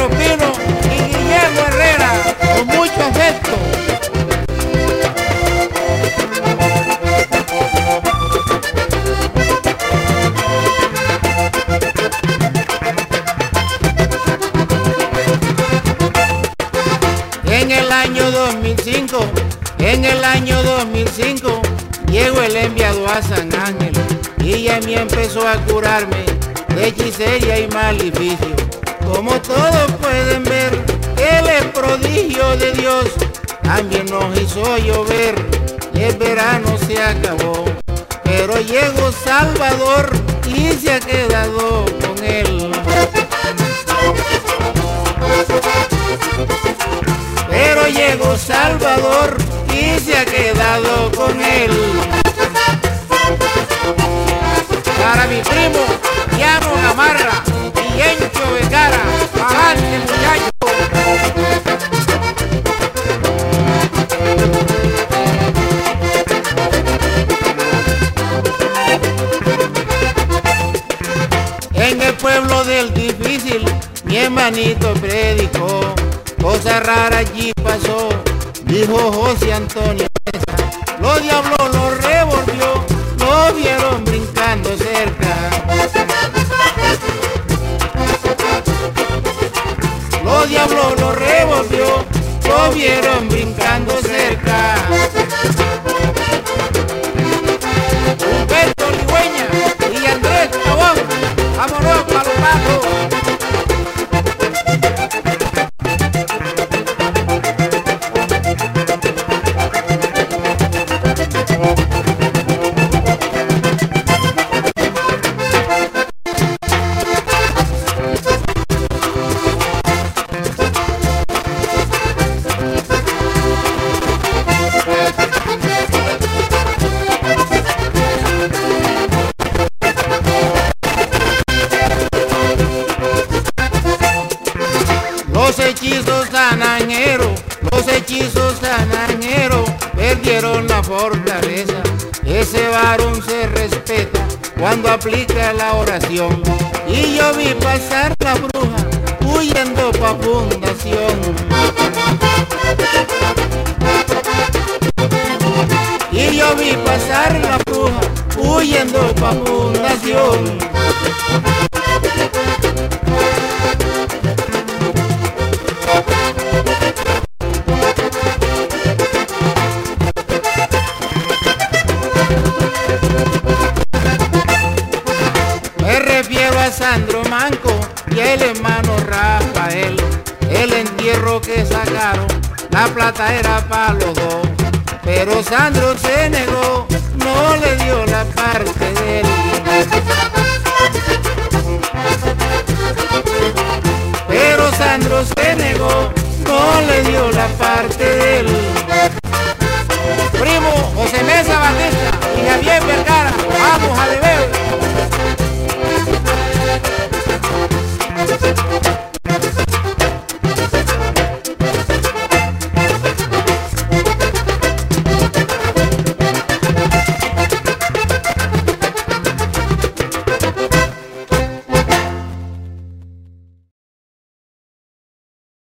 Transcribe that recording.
Pedro Pino y Guillermo Herrera, con mucho afecto. En el año 2005 llegó el enviado a San Ángel y a mí empezó a curarme de hechicería y maleficio. Como todos pueden ver, él es prodigio de Dios, también nos hizo llover y el verano se acabó. Pero llegó Salvador y se ha quedado con él. Pero llegó Salvador y se ha quedado con él. Para mi primo, Llano Gamarra y Encho Vergara, avante muchachos. En el pueblo del difícil, mi hermanito predicó, cosa rara allí pasó, dijo José Antonio Mesa. Los diablos lo revolvió, lo vieron brincando cerca. Los diablos lo revolvió, lo vieron brincando cerca. Humberto Ligüeña y Andrés Pavón, vámonos para los bajos. Los hechizos sananjeros perdieron la fortaleza. Ese varón se respeta cuando aplica la oración. Y yo vi pasar la bruja huyendo pa' fundación. Y yo vi pasar la bruja huyendo pa' fundación. Sandro Manco y el hermano Rafael, el entierro que sacaron, la plata era para los dos, pero Sandro se negó, no le dio la parte de él. Pero Sandro se negó, no le dio la parte de él.